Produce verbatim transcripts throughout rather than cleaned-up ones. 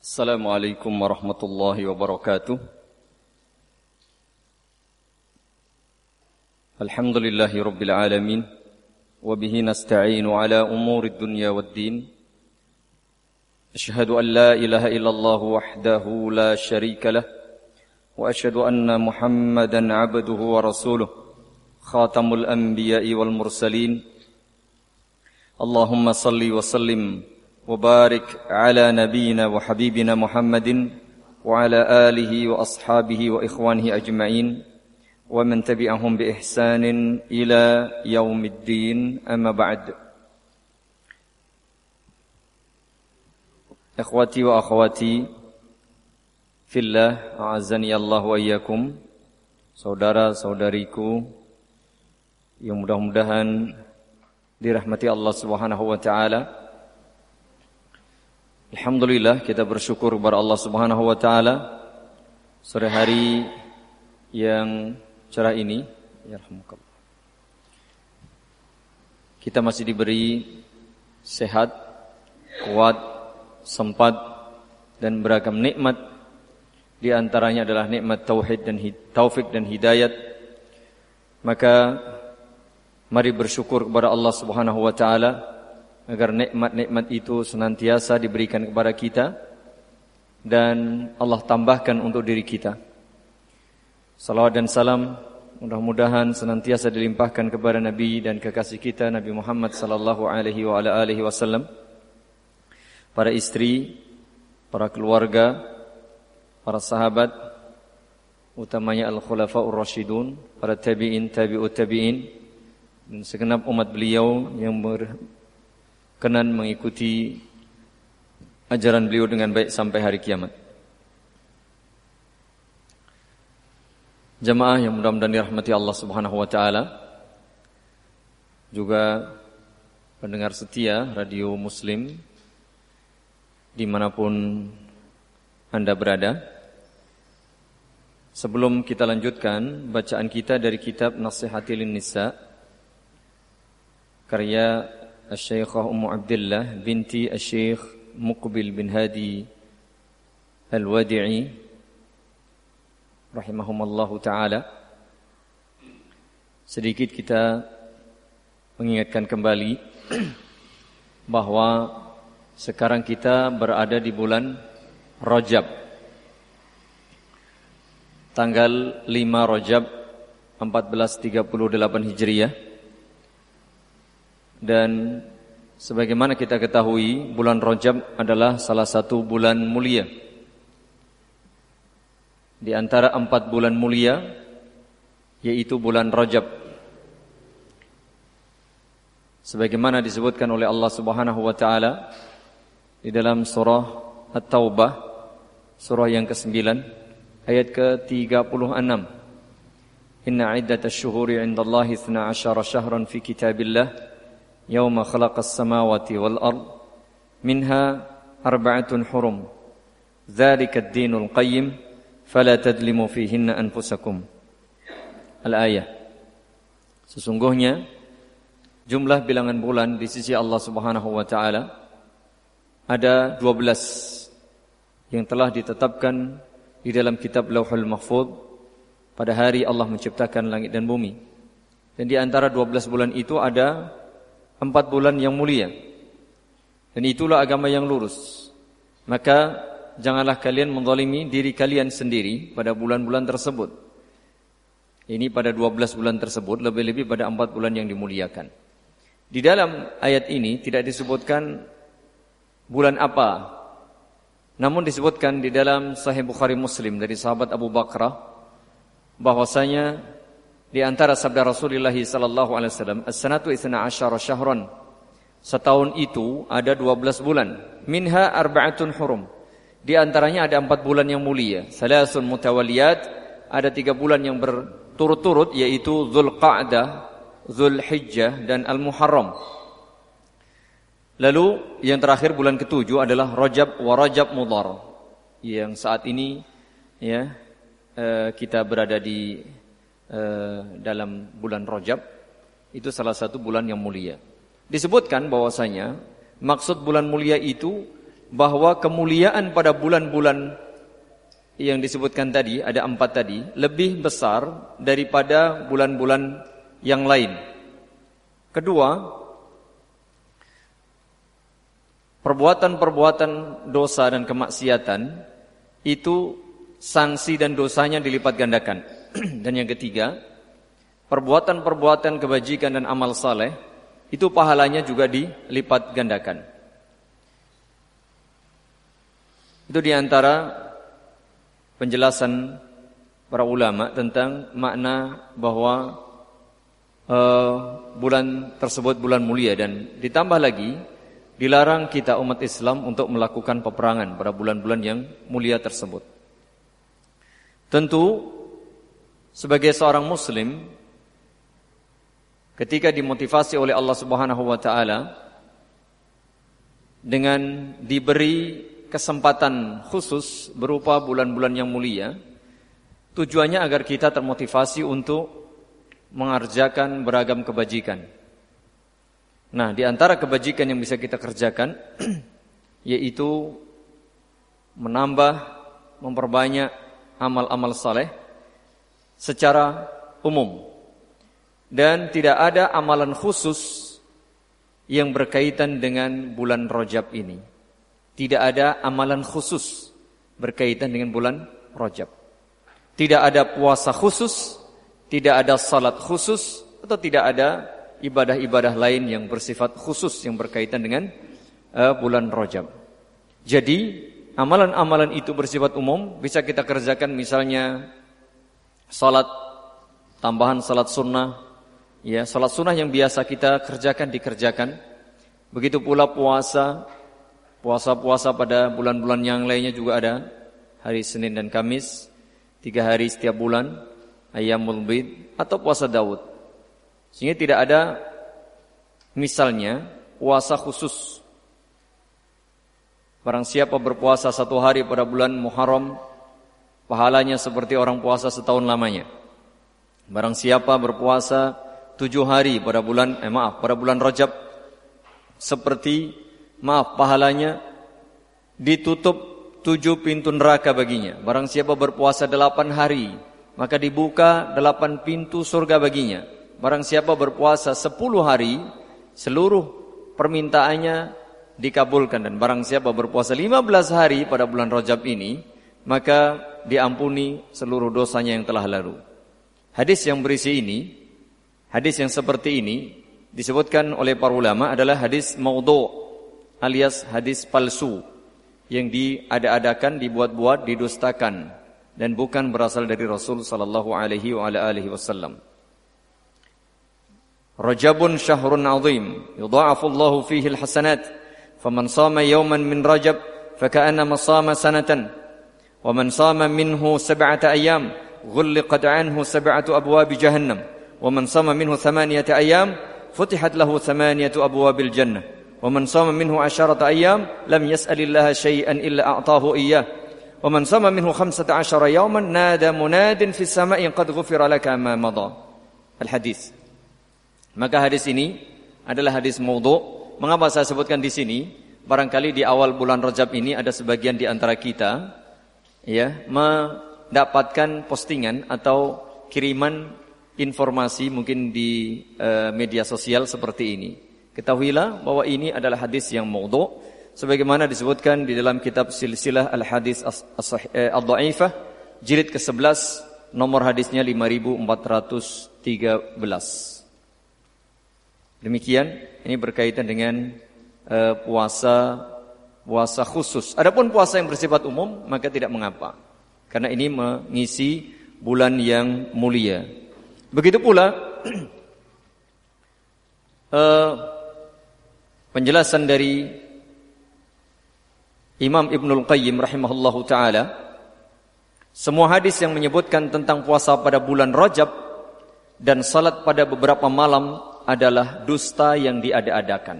Assalamualaikum warahmatullahi wabarakatuh. Alhamdulillahi rabbil alamin. Wabihi nasta'inu ala umuri dunya waddin. Ashhadu an la ilaha illallah wahdahu la sharika lah. Wa ashhadu anna Muhammadan abduhu wa rasuluh. Khatamul anbiya'i wal mursalin. Allahumma salli wa sallim وبارك على نبينا وحبيبنا محمد وعلى آله وأصحابه وإخوانه أجمعين ومن تبعهم بإحسان إلى يوم الدين أما بعد. إخوتي وأخواتي في الله أعزني الله وإياكم. Saudara-saudariku yang mudah-mudahan dirahmati Allah Subhanahu wa taala. Alhamdulillah, kita bersyukur kepada Allah Subhanahu wa taala sore hari yang cerah ini, yarhamukallah. Kita masih diberi sehat, kuat, sempat dan beragam nikmat. Di antaranya adalah nikmat tauhid dan taufik dan hidayat. Maka mari bersyukur kepada Allah Subhanahu wa taala agar nikmat-nikmat itu senantiasa diberikan kepada kita dan Allah tambahkan untuk diri kita. Salawat dan salam mudah-mudahan senantiasa dilimpahkan kepada Nabi dan kekasih kita Nabi Muhammad sallallahu alaihi wa ala alihi wasallam, para istri, para keluarga, para sahabat, utamanya al-khulafaur rasyidun, para tabi'in, tabi'ut tabi'in dan segenap umat beliau yang ber kenan mengikuti ajaran beliau dengan baik sampai hari kiamat. Jamaah yang mudah-mudahan dirahmati Allah Subhanahu wa taala, juga pendengar setia Radio Muslim dimanapun Anda berada. Sebelum kita lanjutkan bacaan kita dari kitab Nasihatil Nisa karya Asy-Syekhah Ummu Abdillah binti Asy-Syekh Muqbil bin Hadi Al-Wadi'i rahimahumallahu ta'ala, sedikit kita mengingatkan kembali bahwa sekarang kita berada di bulan Rajab, tanggal lima Rajab empat belas tiga puluh delapan Hijriah. Dan sebagaimana kita ketahui, bulan Rajab adalah salah satu bulan mulia di antara empat bulan mulia, yaitu bulan Rajab. Sebagaimana disebutkan oleh Allah Subhanahu wa taala di dalam surah At-Taubah, surah yang kesembilan, ayat ke tiga puluh enam. Inna iddatash syuhuri 'indallahi itsna asyara syahran fi kitabillah Yawma khalaqas samawati wal ard minha arba'atun hurum dzalika ad-dinul qayyim fala tadlimu fihinna anfusakum. Al-ayah. Sesungguhnya jumlah bilangan bulan di sisi Allah Subhanahu wa taala ada dua belas yang telah ditetapkan di dalam kitab Lauhul Mahfuz pada hari Allah menciptakan langit dan bumi. Dan di antara dua belas bulan itu ada empat bulan yang mulia. Dan itulah agama yang lurus. Maka janganlah kalian menzalimi diri kalian sendiri pada bulan-bulan tersebut. Ini pada dua belas bulan tersebut, lebih-lebih pada empat bulan yang dimuliakan. Di dalam ayat ini tidak disebutkan bulan apa, namun disebutkan di dalam Sahih Bukhari Muslim dari sahabat Abu Bakrah bahwasanya di antara sabda Rasulullah sallallahu alaihi wasallam, as-sanatu itsna asyara syahran, setahun itu ada dua belas bulan, minha arba'atun hurum, di antaranya ada empat bulan yang mulia, salasun mutawaliyat, ada tiga bulan yang berturut-turut, yaitu Dzulqa'dah, Dzulhijjah dan Al-Muharram. Lalu yang terakhir bulan ketujuh adalah Rajab wa Rajab Mudhar, yang saat ini ya kita berada di dalam bulan Rajab. Itu salah satu bulan yang mulia. Disebutkan bahwasanya maksud bulan mulia itu bahwa kemuliaan pada bulan-bulan yang disebutkan tadi, ada empat tadi, lebih besar daripada bulan-bulan yang lain. Kedua, perbuatan-perbuatan dosa dan kemaksiatan itu sanksi dan dosanya dilipat gandakan. Dan yang ketiga, perbuatan-perbuatan kebajikan dan amal saleh itu pahalanya juga dilipat gandakan. Itu diantara penjelasan para ulama tentang makna bahwa uh, bulan tersebut bulan mulia, dan ditambah lagi dilarang kita umat Islam untuk melakukan peperangan pada bulan-bulan yang mulia tersebut. Tentu sebagai seorang muslim, ketika dimotivasi oleh Allah Subhanahu wa taala dengan diberi kesempatan khusus berupa bulan-bulan yang mulia, tujuannya agar kita termotivasi untuk mengerjakan beragam kebajikan. Nah, di antara kebajikan yang bisa kita kerjakan yaitu menambah, memperbanyak amal-amal saleh secara umum. Dan tidak ada amalan khusus yang berkaitan dengan bulan Rajab ini. Tidak ada amalan khusus berkaitan dengan bulan Rajab. Tidak ada puasa khusus, tidak ada salat khusus, atau tidak ada ibadah-ibadah lain yang bersifat khusus yang berkaitan dengan uh, bulan Rajab. Jadi, amalan-amalan itu bersifat umum, bisa kita kerjakan misalnya salat, tambahan salat sunnah, ya, salat sunnah yang biasa kita kerjakan dikerjakan. Begitu pula puasa, puasa-puasa pada bulan-bulan yang lainnya juga ada, hari Senin dan Kamis, tiga hari setiap bulan, Ayyamul Bid, atau puasa Daud. Sehingga tidak ada misalnya puasa khusus. Barang siapa berpuasa satu hari pada bulan Muharram, pahalanya seperti orang puasa setahun lamanya. Barang siapa berpuasa tujuh hari pada bulan, eh maaf, pada bulan Rajab, seperti, maaf, pahalanya ditutup tujuh pintu neraka baginya. Barang siapa berpuasa delapan hari, maka dibuka delapan pintu surga baginya. Barang siapa berpuasa sepuluh hari, seluruh permintaannya dikabulkan. Dan barang siapa berpuasa lima belas hari pada bulan Rajab ini, maka diampuni seluruh dosanya yang telah lalu. Hadis yang berisi ini, hadis yang seperti ini, disebutkan oleh para ulama adalah hadis maudhu' alias hadis palsu, yang diada-adakan, dibuat-buat, didustakan, dan bukan berasal dari Rasul sallallahu alaihi wa ala alihi wasallam. Rajabun syahrun azim, yudha'afu Allahu fihi alhasanat, faman shama yawman min Rajab faka'annama shama sanatan, wa man shama minhu sab'ata ayyam ghulliqat anhu sab'atu abwab jahannam, wa man shama minhu thamaniyata ayyam futihat lahu thamaniyatu abwabil jannah, wa man shama minhu asharata ayyam lam yas'alillaha syai'an illa a'tahu iyyah, wa man shama minhu khamsata asyara yawman nada munadin fis sama'i qad ghufira laka ma madha. Al-hadis. Maka hadis ini adalah hadis maudhu'. Mengapa saya sebutkan di sini? Barangkali di awal bulan Rajab ini ada sebagian di antara kita ya mendapatkan postingan atau kiriman informasi mungkin di uh, media sosial seperti ini. Ketahuilah bahwa ini adalah hadis yang maudhu', sebagaimana disebutkan di dalam kitab Silsilah Al-Hadis Ad-Dha'ifah jilid ke sebelas, nomor hadisnya lima ribu empat ratus tiga belas. Demikian, ini berkaitan dengan uh, puasa puasa khusus. Adapun puasa yang bersifat umum maka tidak mengapa, karena ini mengisi bulan yang mulia. Begitu pula uh, penjelasan dari Imam Ibnul Qayyim rahimahullahu ta'ala, semua hadis yang menyebutkan tentang puasa pada bulan Rajab dan salat pada beberapa malam adalah dusta yang diada-adakan.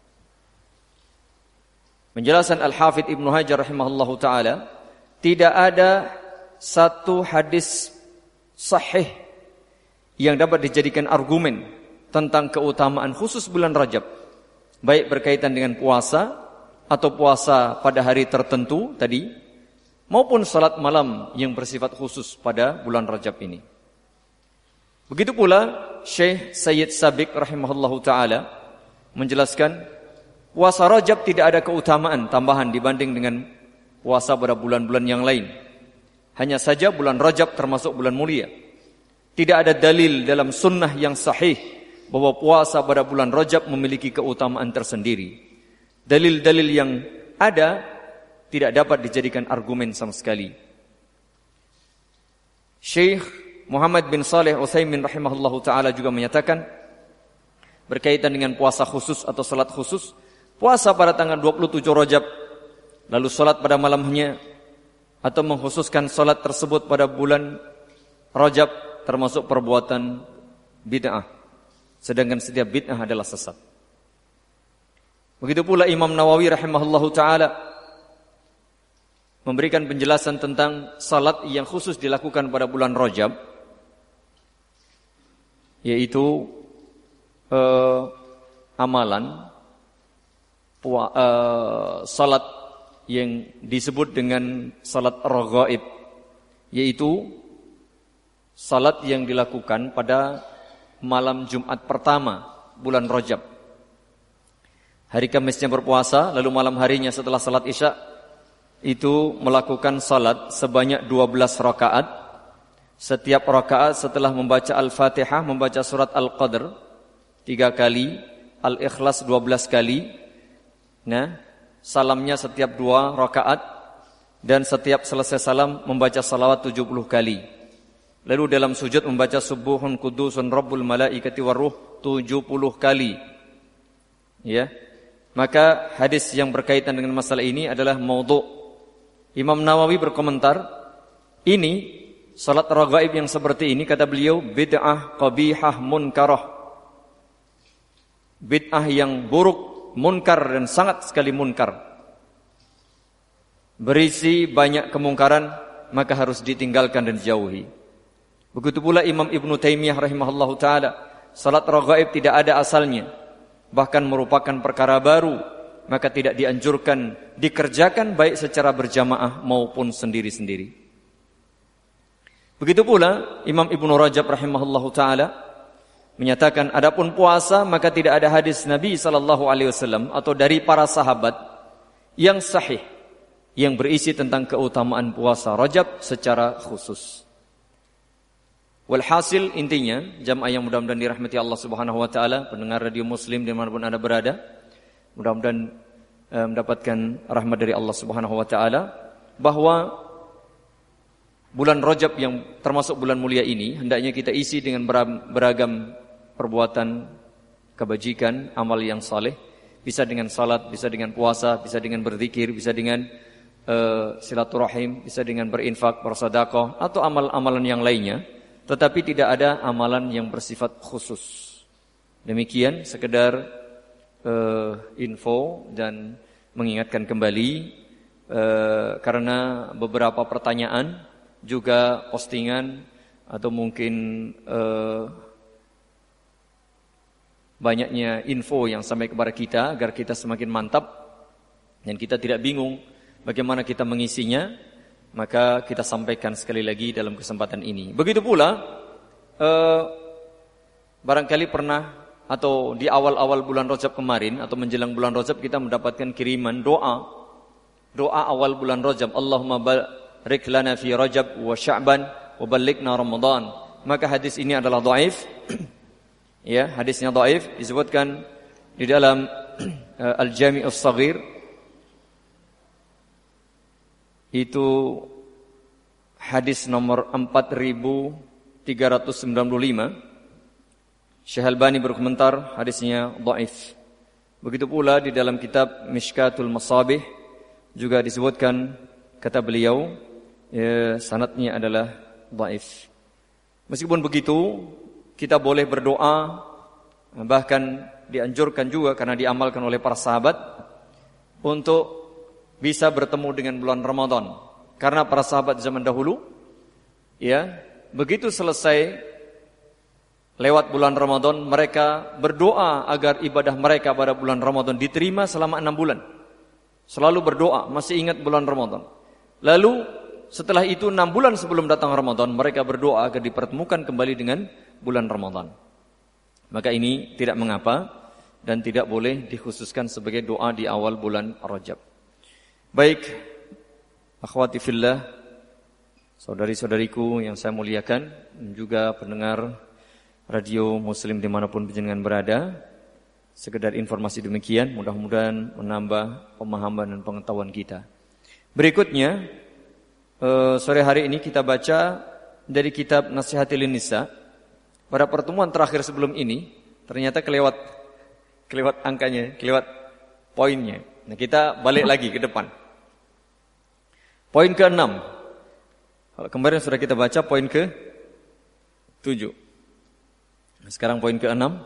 Penjelasan Al-Hafidh Ibnu Hajar rahimahullahu ta'ala, tidak ada satu hadis sahih yang dapat dijadikan argumen tentang keutamaan khusus bulan Rajab, baik berkaitan dengan puasa atau puasa pada hari tertentu tadi, maupun salat malam yang bersifat khusus pada bulan Rajab ini. Begitu pula Syekh Sayyid Sabiq rahimahullahu ta'ala menjelaskan puasa Rajab tidak ada keutamaan tambahan dibanding dengan puasa pada bulan-bulan yang lain. Hanya saja bulan Rajab termasuk bulan mulia. Tidak ada dalil dalam sunnah yang sahih bahwa puasa pada bulan Rajab memiliki keutamaan tersendiri. Dalil-dalil yang ada tidak dapat dijadikan argumen sama sekali. Syekh Muhammad bin Saleh Utsaimin rahimahullahu ta'ala juga menyatakan berkaitan dengan puasa khusus atau salat khusus, puasa pada tanggal dua puluh tujuh Rajab lalu salat pada malamnya atau mengkhususkan salat tersebut pada bulan Rajab termasuk perbuatan bid'ah, sedangkan setiap bid'ah adalah sesat. Begitu pula Imam Nawawi rahimahullahu ta'ala memberikan penjelasan tentang salat yang khusus dilakukan pada bulan Rajab, yaitu eh, amalan pua, eh, salat yang disebut dengan salat raghaib, yaitu salat yang dilakukan pada malam Jumat pertama bulan Rajab. Hari Kamisnya berpuasa, lalu malam harinya setelah salat Isya itu melakukan salat sebanyak dua belas rakaat. Setiap rakaat setelah membaca Al-Fatihah, membaca surat Al-Qadr tiga kali, Al-Ikhlas dua belas kali. Nah, salamnya setiap dua rakaat, dan setiap selesai salam membaca salawat tujuh puluh kali. Lalu dalam sujud membaca Subuhun Kudusun Rabbul Malaikati Warruh tujuh puluh kali. Ya. Maka hadis yang berkaitan dengan masalah ini adalah maudhu'. Imam Nawawi berkomentar, ini salat raghaib yang seperti ini, kata beliau, bid'ah qabihah munkarah. Bid'ah yang buruk, munkar, dan sangat sekali munkar. Berisi banyak kemungkaran, maka harus ditinggalkan dan dijauhi. Begitu pula Imam Ibnu Taimiyah rahimahullahu ta'ala, salat raghaib tidak ada asalnya, bahkan merupakan perkara baru, maka tidak dianjurkan dikerjakan baik secara berjamaah maupun sendiri-sendiri. Begitu pula Imam Ibnu Rajab rahimahullahu ta'ala menyatakan, adapun puasa maka tidak ada hadis Nabi sallallahu alaihi wasallam atau dari para sahabat yang sahih yang berisi tentang keutamaan puasa Rajab secara khusus. Walhasil, intinya, jamaah yang mudah-mudahan dirahmati Allah Subhanahu wa taala, pendengar radio Muslim dimanapun Anda berada, mudah-mudahan eh, mendapatkan rahmat dari Allah Subhanahu wa taala, bahwa bulan Rajab yang termasuk bulan mulia ini hendaknya kita isi dengan beragam perbuatan kebajikan, amal yang saleh, bisa dengan salat, bisa dengan puasa, bisa dengan berzikir, bisa dengan eh, silaturahim, bisa dengan berinfak, bersedekah, atau amal-amalan yang lainnya. Tetapi tidak ada amalan yang bersifat khusus. Demikian sekedar uh, info dan mengingatkan kembali, uh, karena beberapa pertanyaan, juga postingan, atau mungkin uh, banyaknya info yang sampai kepada kita agar kita semakin mantap dan kita tidak bingung bagaimana kita mengisinya. Maka kita sampaikan sekali lagi dalam kesempatan ini. Begitu pula eh, barangkali pernah atau di awal-awal bulan Rajab kemarin atau menjelang bulan Rajab kita mendapatkan kiriman doa. Doa awal bulan Rajab, Allahumma barik lana fi Rajab wa Sya'ban wa ballighna Ramadan. Maka hadis ini adalah dhaif. Ya, hadisnya dhaif, disebutkan di dalam uh, Al-Jami' As-Shaghir. Itu hadis nomor empat ribu tiga ratus sembilan puluh lima. Syekh Albani berkomentar hadisnya dhaif. Begitu pula di dalam kitab Mishkatul Masabih juga disebutkan, kata beliau, ya, sanadnya adalah dhaif. Meskipun begitu, kita boleh berdoa, bahkan dianjurkan juga karena diamalkan oleh para sahabat untuk bisa bertemu dengan bulan Ramadan. Karena para sahabat zaman dahulu, ya, begitu selesai lewat bulan Ramadan, mereka berdoa agar ibadah mereka pada bulan Ramadan diterima selama enam bulan. Selalu berdoa, masih ingat bulan Ramadan. Lalu setelah itu enam bulan sebelum datang Ramadan, mereka berdoa agar dipertemukan kembali dengan bulan Ramadan. Maka ini tidak mengapa dan tidak boleh dikhususkan sebagai doa di awal bulan Rajab. Baik, akhwati fillah, saudari-saudariku yang saya muliakan, dan juga pendengar radio Muslim dimanapun panjenengan berada, sekedar informasi demikian, mudah-mudahan menambah pemahaman dan pengetahuan kita. Berikutnya, eh, sore hari ini kita baca dari kitab Nasihatil Nisa. Pada pertemuan terakhir sebelum ini, ternyata kelewat kelewat angkanya, kelewat poinnya. Nah, kita balik lagi ke depan. Poin keenam. Kalau kemarin sudah kita baca poin ke tujuh. Sekarang poin keenam,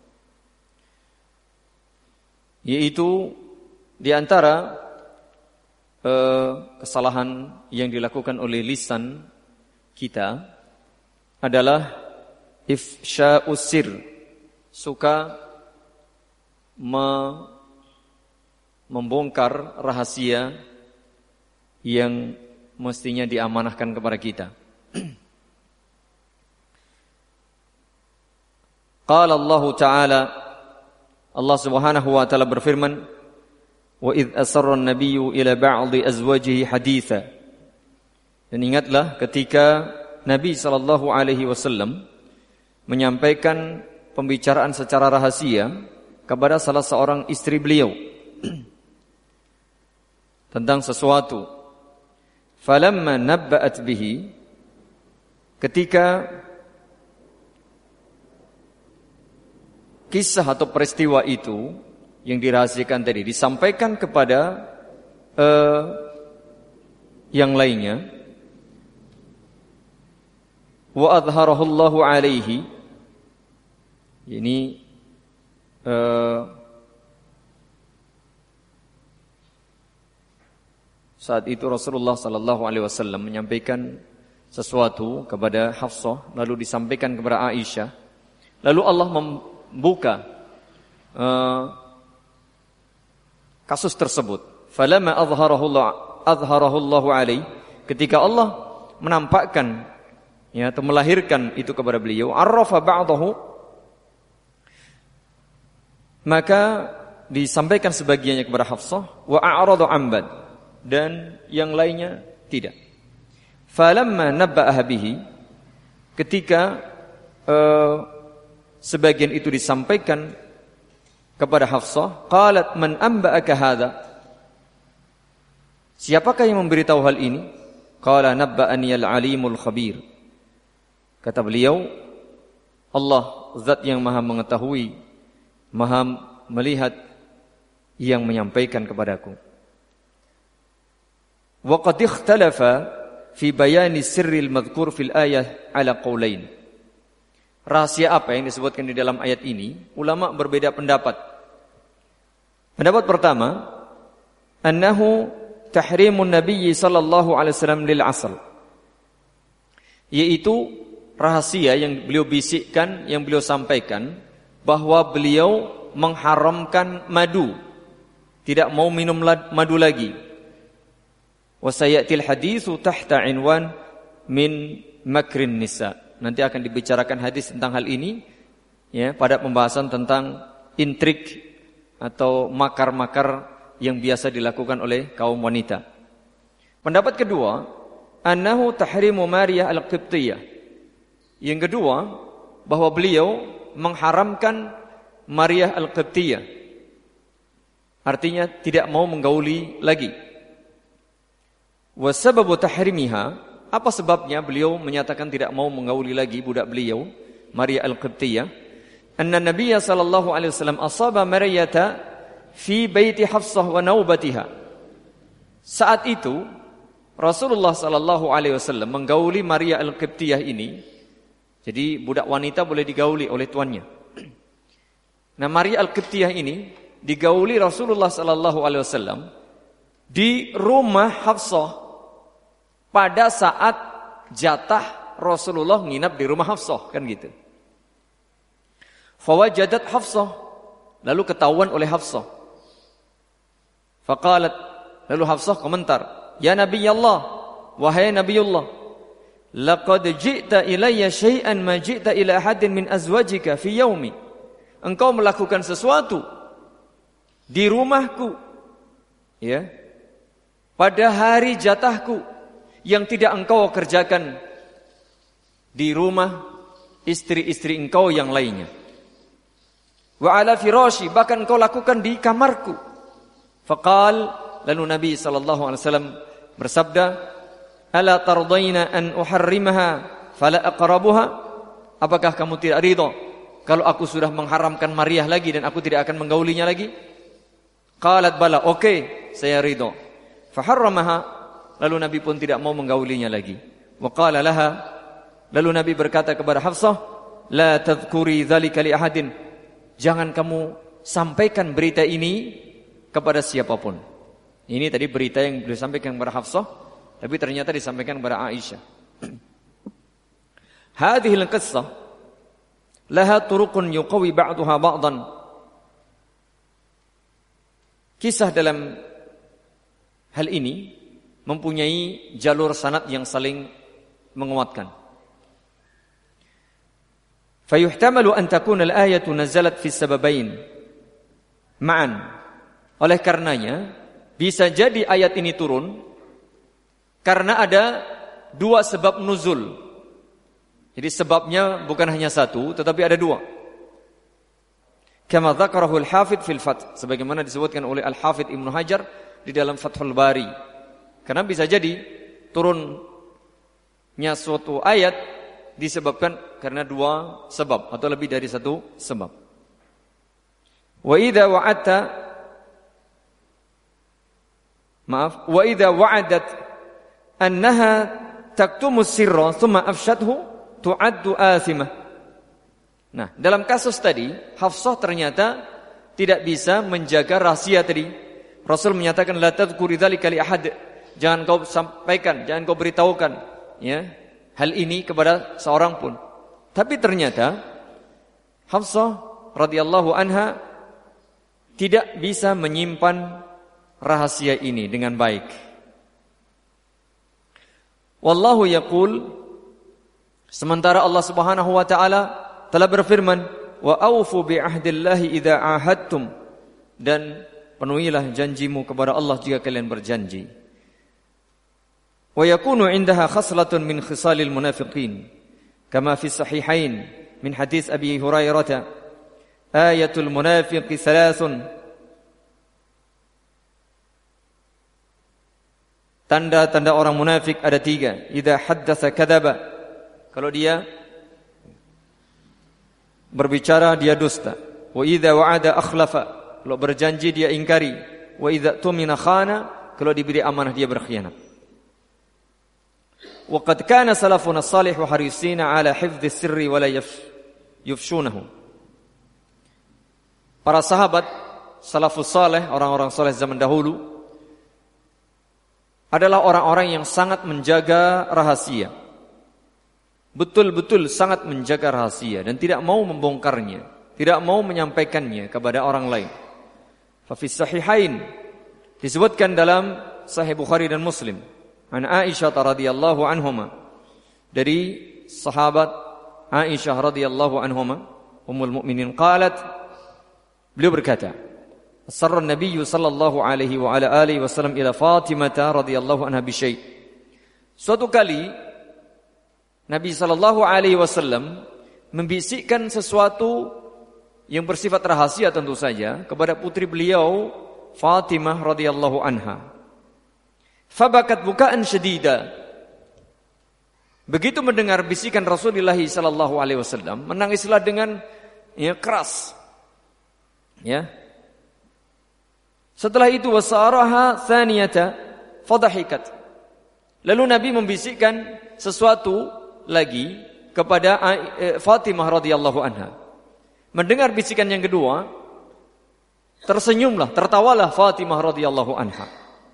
yaitu di antara eh, kesalahan yang dilakukan oleh lisan kita adalah ifsya'us sir, suka me, membongkar rahasia yang mestinya diamanahkan kepada kita. Qala Allah Ta'ala, Allah Subhanahu wa taala berfirman, "Wa idz asarra an-nabiyyu ila ba'dhi azwajihi haditsa." Dan ingatlah ketika Nabi sallallahu alaihi wasallam menyampaikan pembicaraan secara rahasia kepada salah seorang istri beliau tentang sesuatu. Falamma nabba'at bihi, ketika kisah atau peristiwa itu yang dirahasiakan tadi disampaikan kepada uh, yang lainnya, wa adharahu Allahu alaihi, ini uh, saat itu Rasulullah sallallahu alaihi wasallam menyampaikan sesuatu kepada Hafsah, lalu disampaikan kepada Aisyah, lalu Allah mem- buka uh, kasus tersebut. Falamma azharahu Allah azharahu Allahu alaihi, ketika Allah menampakkan ya atau melahirkan itu kepada beliau, arrafa ba'dahu, maka disampaikan sebagiannya kepada Hafsah, wa a'rada 'amban, dan yang lainnya tidak. Falamma nabba'aha bihi, ketika uh, sebagian itu disampaikan kepada Hafsah, qalat man anba'aka hadza, siapakah yang memberitahu hal ini? Qala nabba'ani al-alimul khabir, kata beliau, Allah zat yang maha mengetahui, maha melihat, yang menyampaikan kepadaku. Wa qad ikhtalafa fi bayani sirril madhkur fil ayah ala qaulain. Rahasia apa yang disebutkan di dalam ayat ini? Ulama berbeda pendapat. Pendapat pertama, annahu tahrimun nabiyyi sallallahu alaihi wasallam lil asal, yaitu rahasia yang beliau bisikkan, yang beliau sampaikan, bahwa beliau mengharamkan madu, tidak mau minum madu lagi. Wa sayatil haditsu tahta inwan min makrin nisa. Nanti akan dibicarakan hadis tentang hal ini ya, pada pembahasan tentang intrik atau makar-makar yang biasa dilakukan oleh kaum wanita. Pendapat kedua, annahu tahrimu Maryah al-Qibtiyah. Yang kedua, bahwa beliau mengharamkan Maryah al-Qibtiyah. Artinya tidak mau menggauli lagi. Wa sababu tahrimiha, apa sebabnya beliau menyatakan tidak mau menggauli lagi budak beliau, Maryah al-Qibtiyah? Anna Nabiya sallallahu alaihi wasallam asaba Maryata fi baiti Hafsah wa naubatiha. Saat itu Rasulullah sallallahu alaihi wasallam menggauli Maryah al-Qibtiyah ini. Jadi budak wanita boleh digauli oleh tuannya. Nah, Maryah al-Qibtiyah ini digauli Rasulullah sallallahu alaihi wasallam di rumah Hafsah pada saat jatah Rasulullah nginap di rumah Hafsah, kan gitu. Fawajadat Hafsah, lalu ketahuan oleh Hafsah. Faqalat, Lalu Hafsah komentar, "Ya Nabi Allah, wahai Nabiullah, laqad ji'ta ilayya syai'an ma ji'ta ila ahadin min azwajika fi yaumi." Engkau melakukan sesuatu di rumahku, ya, pada hari jatahku yang tidak engkau kerjakan di rumah istri-istri engkau yang lainnya. Wa ala firashi, bahkan engkau lakukan di kamarku. Faqal, lalu Nabi sallallahu alaihi wasallam bersabda, "Ala tardaina an uharrimaha fala aqrabuha?" Apakah kamu tidak ridha kalau aku sudah mengharamkan Maryam lagi dan aku tidak akan menggaulinya lagi? Qalat bala, oke, okay, saya ridha. Faharramaha, lalu Nabi pun tidak mau menggaulinya lagi. Wa qala laha, lalu Nabi berkata kepada Hafsah, "La tadhkuri dzalika li ahadin." Jangan kamu sampaikan berita ini kepada siapapun. Ini tadi berita yang beliau sampaikan kepada Hafsah, tapi ternyata disampaikan kepada Aisyah. Hadhihi al-qissah laha turuqun yuqawi ba'daha ba'dan. Kisah dalam hal ini mempunyai jalur sanad yang saling menguatkan. Fayuhtamalu an takuna al-ayatu nazalat fi sababain ma'an. Oleh karenanya bisa jadi ayat ini turun karena ada dua sebab nuzul. Jadi sebabnya bukan hanya satu, tetapi ada dua. Kama dzakarahu al-Hafidz fil Fath, sebagaimana disebutkan oleh Al-Hafidz Ibnu Hajar di dalam Fathul Bari. Karena bisa jadi turunnya suatu ayat disebabkan karena dua sebab atau lebih dari satu sebab. Wa idza wa'adta Maaf, wa idza wa'adat annaha taktumu sirra thumma afshathu tu'addu athimah. Nah, dalam kasus tadi Hafsah ternyata tidak bisa menjaga rahasia tadi. Rasul menyatakan la tadhkuri dzalika li ahad. Jangan kau sampaikan, jangan kau beritahukan, ya, hal ini kepada seorang pun. Tapi ternyata Hafsah radhiyallahu anha tidak bisa menyimpan rahasia ini dengan baik. Wallahu yaqul, sementara Allah Subhanahu wa taala telah berfirman, wa aufu bi ahdillahi idza ahadtum, dan penuhilah janjimu kepada Allah jika kalian berjanji. Wa yakunu indaha khaslatun min khisalil munafiqin kama fi sahihain min hadis Abi Hurairah, ayatul munafiqi thalathun, tanda-tanda orang munafik ada tiga. Idza haddatsa kadzaba, kalau dia berbicara dia dusta. Wa idza wa'ada akhlafa, kalau berjanji dia ingkari. Wa idza tumina khana, kalau diberi amanah dia berkhianat. Wa qad kana salafuna salih wa harisina ala hifdzi sirri wa la yufshunahu. Para sahabat salafus saleh, orang-orang saleh zaman dahulu, adalah orang-orang yang sangat menjaga rahasia. Betul-betul sangat menjaga rahasia dan tidak mau membongkarnya, tidak mau menyampaikannya kepada orang lain. Fa fi sahihain, disebutkan dalam Sahih Bukhari dan Muslim, an Aisyah radhiyallahu anhuma, dari sahabat Aisyah radhiyallahu anhuma ummul mukminin, qalat, beliau berkata, asarra an-nabiy sallallahu alaihi wa ala alihi wasallam ila Fatimah radhiyallahu anha bi syai'. Suatu kali Nabi sallallahu alaihi wasallam membisikkan sesuatu yang bersifat rahasia tentu saja kepada putri beliau Fatimah radhiyallahu anha. Fabakat bukaan syadida. Begitu mendengar bisikan Rasulullah sallallahu alaihi wasallam, menangislah dengan ya keras. Ya. Setelah itu wasaraha thaniyata fadhahikat. Lalu Nabi membisikkan sesuatu lagi kepada Fatimah radhiyallahu anha. Mendengar bisikan yang kedua, tersenyumlah, tertawalah Fatimah radhiyallahu anha.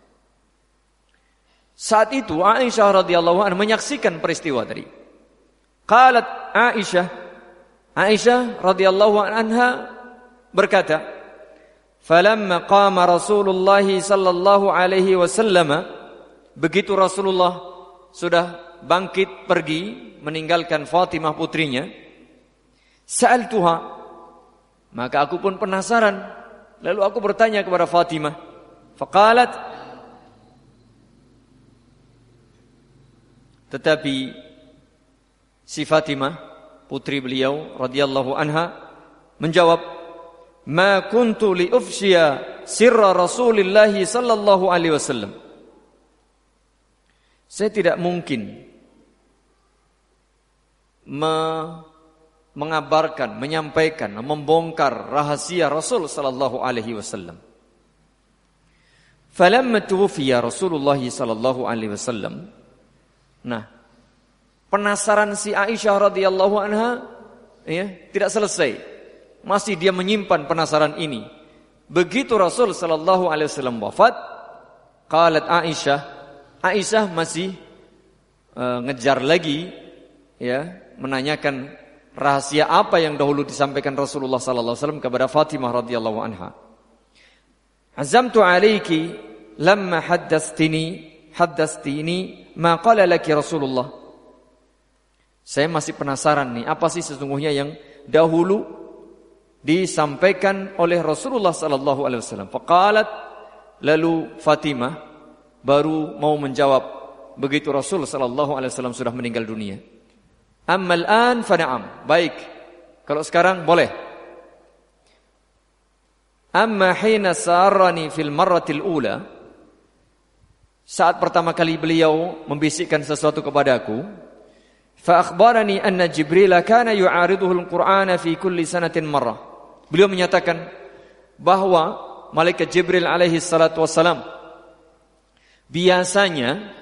Saat itu Aisyah radhiyallahu anha menyaksikan peristiwa tadi. Qalat Aisyah, Aisyah radhiyallahu anha berkata, Falamma qama Rasulullah sallallahu alaihi wasallam, begitu Rasulullah sudah bangkit pergi meninggalkan Fatimah putrinya, sa'altuha, maka aku pun penasaran, lalu aku bertanya kepada Fatimah. Faqalat, tetapi si Fatimah putri beliau radhiyallahu anha menjawab, ma kuntu li ufshiya sirra Rasulillah sallallahu alaihi wasallam. Saya tidak mungkin me mengabarkan, menyampaikan, membongkar rahasia Rasul sallallahu alaihi wasallam. Falamma tuwfiya Rasulullah sallallahu alaihi wasallam. Nah, penasaran si Aisyah radhiyallahu anha ya, tidak selesai. Masih dia menyimpan penasaran ini. Begitu Rasul sallallahu alaihi wasallam wafat, qalat Aisyah, Aisyah masih uh, ngejar lagi ya, menanyakan rahasia apa yang dahulu disampaikan Rasulullah sallallahu alaihi wasallam kepada Fatimah radhiyallahu anha. Azamtu alayki lamma haddastini haddastini ma qala laki Rasulullah. Saya masih penasaran nih, apa sih sesungguhnya yang dahulu disampaikan oleh Rasulullah sallallahu alaihi wasallam. Faqalat, lalu Fatimah baru mau menjawab begitu Rasul sallallahu alaihi wasallam sudah meninggal dunia. Ammal an fa na'am. Baik. Kalau sekarang boleh. Amma hina sarani fil marratil ula, saat pertama kali beliau membisikkan sesuatu kepadaku, fa akhbarani anna Jibril kana yu'ariduhu al-Qur'ana fi kulli sanatin marrah. Beliau menyatakan bahwa malaikat Jibril alaihi salatu wassalam biasanya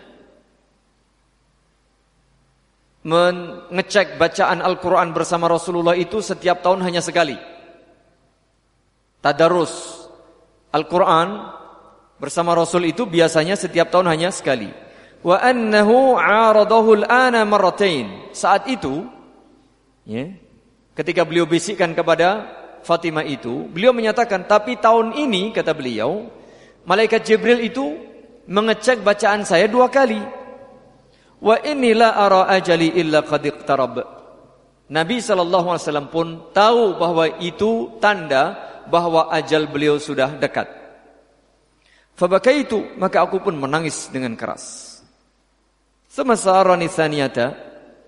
mengecek bacaan Al-Quran bersama Rasulullah itu setiap tahun hanya sekali. Tadarus Al-Quran bersama Rasul itu biasanya setiap tahun hanya sekali. Wa annahu 'aradahu al-ana marratain. Saat itu ya, ketika beliau bisikkan kepada Fatimah itu, beliau menyatakan, tapi tahun ini kata beliau, malaikat Jibril itu mengecek bacaan saya dua kali. Wa inni la ara ajali illa qad iqtarab. Nabi sallallahu alaihi wasallam pun tahu bahwa itu tanda bahwa ajal beliau sudah dekat. Fabakaitu, maka aku pun menangis dengan keras. Semasarani tsaniyata,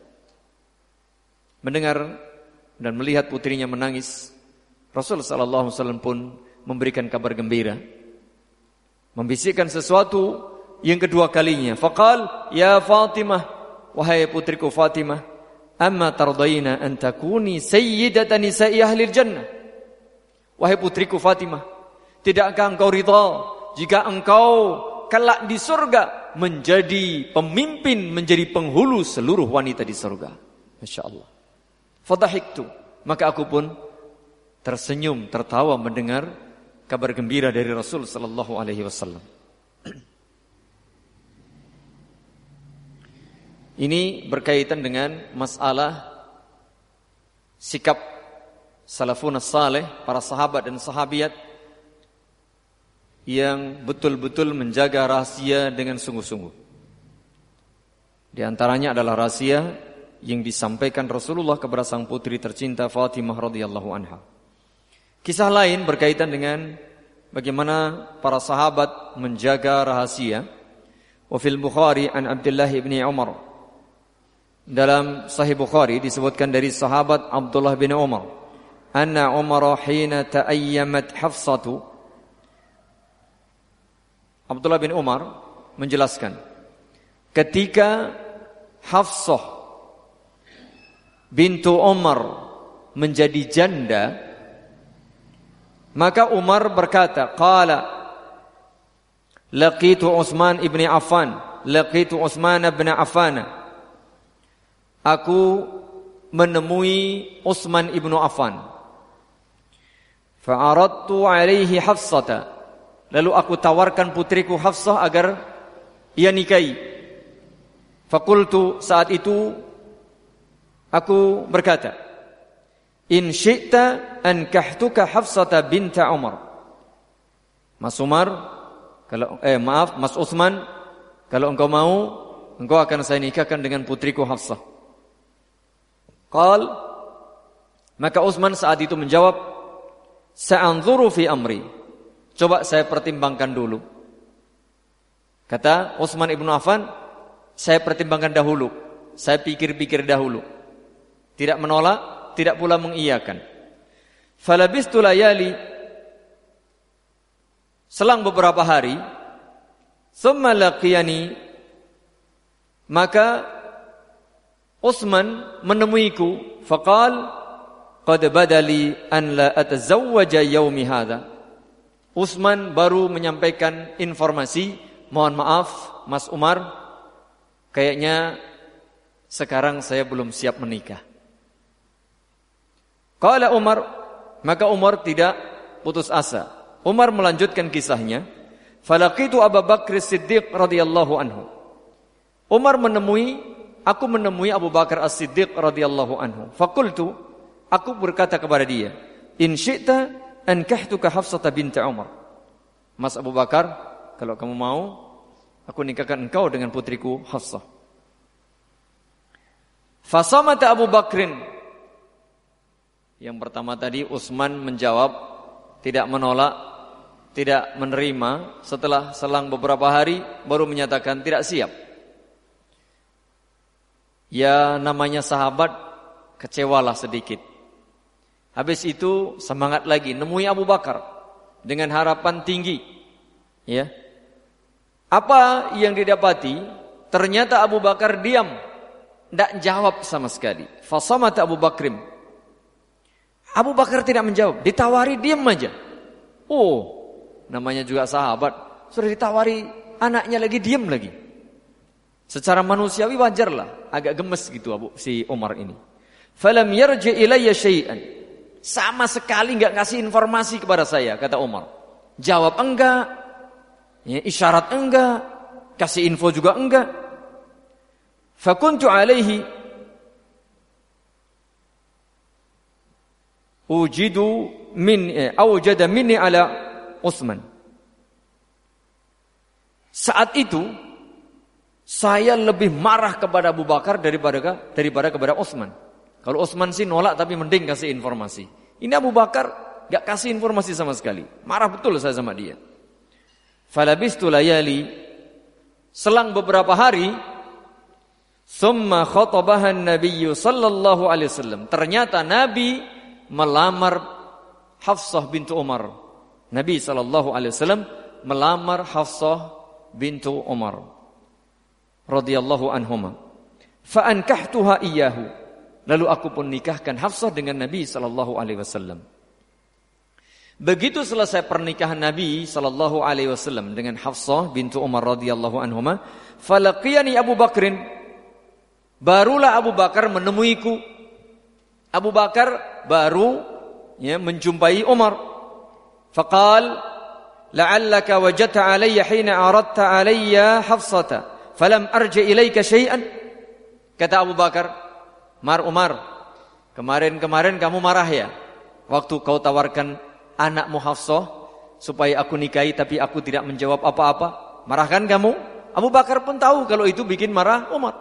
mendengar dan melihat putrinya menangis, Rasul sallallahu alaihi wasallam pun memberikan kabar gembira, membisikkan sesuatu yang kedua kalinya. Faqal, ya Fatimah, wahai putriku Fatimah, amma tardaina an takuni sayyidatan nisa'i ahlil jannah. Wahai putriku Fatimah, tidakkah engkau ridha jika engkau kelak di surga menjadi pemimpin, menjadi penghulu seluruh wanita di surga? Masya Allah. Fadahiktu, maka aku pun tersenyum, tertawa mendengar kabar gembira dari Rasul sallallahu alaihi wasallam. Ini berkaitan dengan masalah sikap salafun salih, para sahabat dan sahabiat yang betul-betul menjaga rahasia dengan sungguh-sungguh. Di antaranya adalah rahasia yang disampaikan Rasulullah kepada sang putri tercinta Fatimah radhiyallahu anha. Kisah lain berkaitan dengan bagaimana para sahabat menjaga rahasia. Wa fil Bukhari an Abdullah bin Umar. Dalam Sahih Bukhari disebutkan dari sahabat Abdullah bin Umar, anna Umar hina ta'ayyamat Hafsatu. Abdullah bin Umar menjelaskan, ketika Hafsah bintu Umar menjadi janda, maka Umar berkata, qala laqitu Utsman ibn Affan, laqitu Utsman ibn Affan. Aku menemui Utsman ibn Affan. Fa'aradtu alaihi Hafsata. Lalu aku tawarkan putriku Hafsah agar ia nikahi. Faqultu, saat itu aku berkata, in syi'ta ankahtuka Hafsata binta Umar. Mas Umar, kalau eh maaf, Mas Utsman, kalau engkau mau, engkau akan saya nikahkan dengan putriku Hafsah. Qal, maka Utsman saat itu menjawab, sa'anzuru fi amri. Coba saya pertimbangkan dulu. Kata Utsman ibnu Affan, saya pertimbangkan dahulu. Saya pikir-pikir dahulu. Tidak menolak, tidak pula mengiyakan. Falabistu layali. Selang beberapa hari, thumma laqiyani, maka Utsman menemuiku, faqal qad badali an la atazawwaja yaumi hadha. Utsman baru menyampaikan informasi, mohon maaf Mas Umar, kayaknya sekarang saya belum siap menikah. Qala Umar, maka Umar tidak putus asa. Umar melanjutkan kisahnya, falaqitu Abu Bakr As-Siddiq radhiyallahu anhu. Umar menemui, aku menemui Abu Bakar As-Siddiq radhiyallahu anhu. Faqultu, aku berkata kepada dia, in syi'ta ankahtuka Hafsah bint Umar. Mas Abu Bakar, kalau kamu mau, aku nikahkan engkau dengan putriku Hafsah. Fasamata Abu Bakrin. Yang pertama tadi Utsman menjawab, tidak menolak, tidak menerima. Setelah selang beberapa hari baru menyatakan tidak siap. Ya namanya sahabat, kecewalah sedikit. Habis itu semangat lagi, nemui Abu Bakar dengan harapan tinggi. Ya. Apa yang didapati? Ternyata Abu Bakar diam, tidak jawab sama sekali. Fasamata Abu Bakrim. Abu Bakar tidak menjawab, ditawari diam aja. Oh, namanya juga sahabat, sudah ditawari anaknya lagi diam lagi. Secara manusiawi wajarlah, agak gemes gitu Abu si Umar ini. Falam yarji ilayya syai'an. Sama sekali enggak ngasih informasi kepada saya, kata Umar. Jawab enggak, ya, isyarat enggak, kasih info juga enggak. Fakuntu alaihi ujidu min eh, awjada minni ala Utsman. Saat itu saya lebih marah kepada Abu Bakar daripada daripada kepada Utsman. Kalau Utsman sih nolak tapi mending kasih informasi. Ini Abu Bakar enggak kasih informasi sama sekali. Marah betul saya sama dia. Falabistu layali, selang beberapa hari, summa khatabaha an-nabiy sallallahu alaihi wasallam. Ternyata Nabi melamar Hafsah bintu Umar. Nabi sallallahu alaihi wasallam melamar Hafsah bintu Umar radhiyallahu anhuma. Fa ankahtuha iyyahu. Lalu aku pun nikahkan Hafsah dengan Nabi sallallahu alaihi wasallam. Begitu selesai pernikahan Nabi sallallahu alaihi wasallam dengan Hafsah bintu Umar radhiyallahu anhuma, falaqiyani Abu Bakrin. Barulah Abu Bakar menemuiku. Abu Bakar baru ya, menjumpai Umar. Faqal, la'allaka wajadta alayya hina aradta alayya Hafsata, falam arji ilayka syai'an. Kata Abu Bakar, Mar Umar, kemarin-kemarin kamu marah ya, waktu kau tawarkan anakmu Hafsah supaya aku nikahi, tapi aku tidak menjawab apa-apa. Marah kan kamu? Abu Bakar pun tahu kalau itu bikin marah Umar.